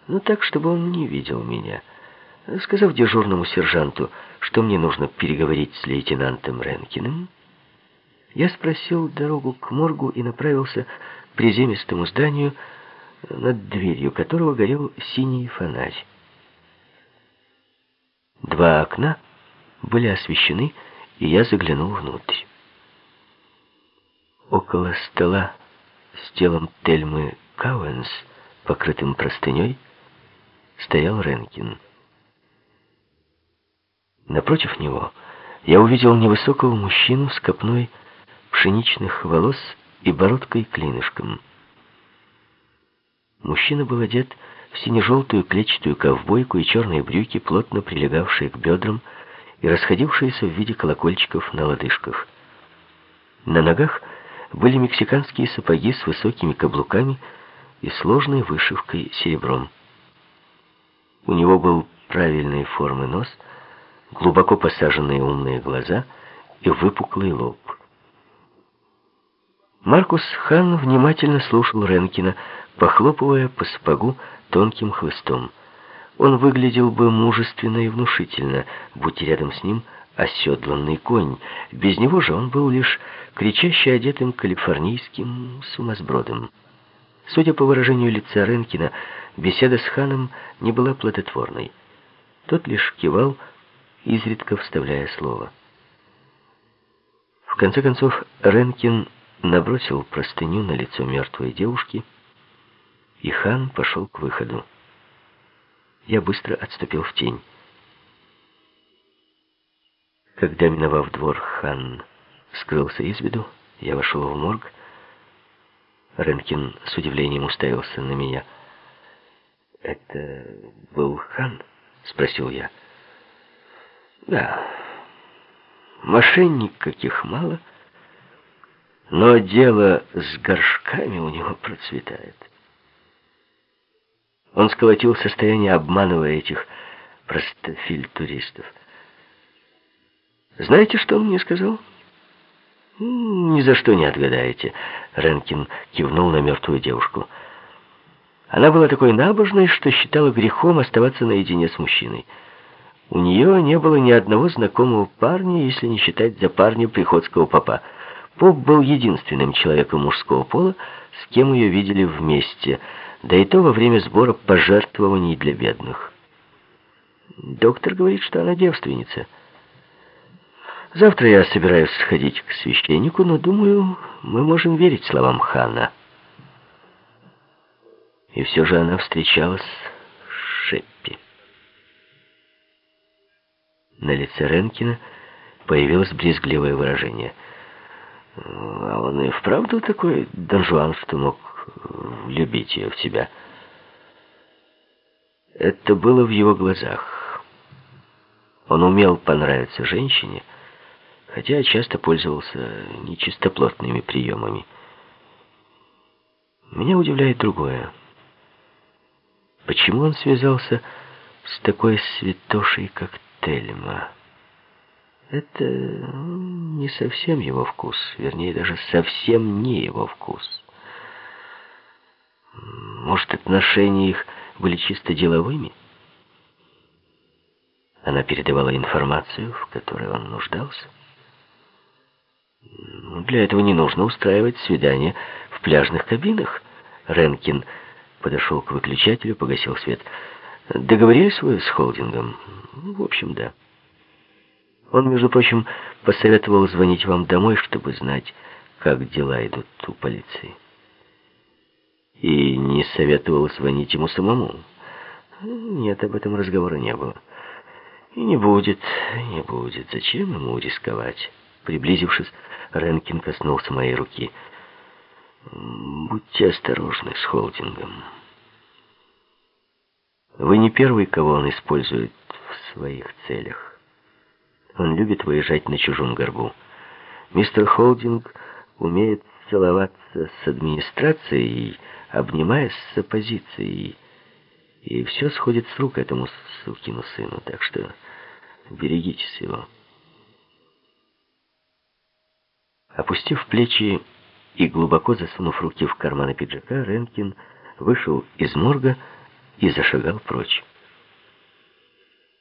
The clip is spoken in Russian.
но так, чтобы он не видел меня. Сказав дежурному сержанту, что мне нужно переговорить с лейтенантом Ренкиным, я спросил дорогу к моргу и направился к приземистому зданию, над дверью которого горел синий фонарь. Два окна были освещены, и я заглянул внутрь. Около стола с телом Тельмы Кауэнс, покрытым простыней, стоял Ренкин. Напротив него я увидел невысокого мужчину с копной пшеничных волос и бородкой-клинышком. Мужчина был одет в сине-желтую клетчатую ковбойку и черные брюки, плотно прилегавшие к бедрам и расходившиеся в виде колокольчиков на лодыжках. На ногах были мексиканские сапоги с высокими каблуками и сложной вышивкой серебром. У него был правильной формы нос, глубоко посаженные умные глаза и выпуклый лоб. Маркус Хан внимательно слушал Ренкина, похлопывая по сапогу тонким хлыстом. Он выглядел бы мужественно и внушительно, будь рядом с ним оседланный конь. Без него же он был лишь кричаще одетым калифорнийским сумасбродом. Судя по выражению лица Ренкина, беседа с Ханом не была плодотворной. Тот лишь кивал, изредка вставляя слово. В конце концов, Ренкин набросил простыню на лицо мертвой девушки, и Хан пошел к выходу. Я быстро отступил в тень. Когда, миновав двор, Хан скрылся из виду, я вошел в морг. Ренкин с удивлением уставился на меня. «Это был Хан?» — спросил я. «Да, мошенник каких мало, но дело с горшками у него процветает. Он сколотил состояние, обманывая этих простофиль-туристов. Знаете, что он мне сказал?» «Ни за что не отгадаете», — Ренкин кивнул на мертвую девушку. Она была такой набожной, что считала грехом оставаться наедине с мужчиной. У нее не было ни одного знакомого парня, если не считать за парня приходского попа. Поп был единственным человеком мужского пола, с кем ее видели вместе, да и то во время сбора пожертвований для бедных. Доктор говорит, что она девственница. Завтра я собираюсь сходить к священнику, но, думаю, мы можем верить словам Хана. И все же она встречалась с Шеппи. На лице Ренкина появилось брезгливое выражение. А он и вправду такой Дон Жуан, что мог влюбить ее в себя. Это было в его глазах. Он умел понравиться женщине, хотя часто пользовался нечистоплотными приемами. Меня удивляет другое. Почему он связался с такой святошей, как Тельма? Это не совсем его вкус, вернее, даже совсем не его вкус. Может, отношения их были чисто деловыми? Она передавала информацию, в которой он нуждался. Для этого не нужно устраивать свидания в пляжных кабинах. Ренкин подошел к выключателю, погасил свет. Договорились вы с холдингом? В общем, да. Он, между прочим, посоветовал звонить вам домой, чтобы знать, как дела идут у полиции. И не советовал звонить ему самому. Нет, об этом разговора не было. И не будет, не будет. Зачем ему рисковать? Приблизившись, Ренкин коснулся моей руки. Будьте осторожны с холдингом. Вы не первый, кого он использует в своих целях. Он любит выезжать на чужом горбу. Мистер Холдинг умеет целоваться с администрацией, обнимаясь с оппозицией. И все сходит с рук этому сукину сыну, так что берегитесь его. Опустив плечи и глубоко засунув руки в карманы пиджака, Ренкин вышел из морга и зашагал прочь.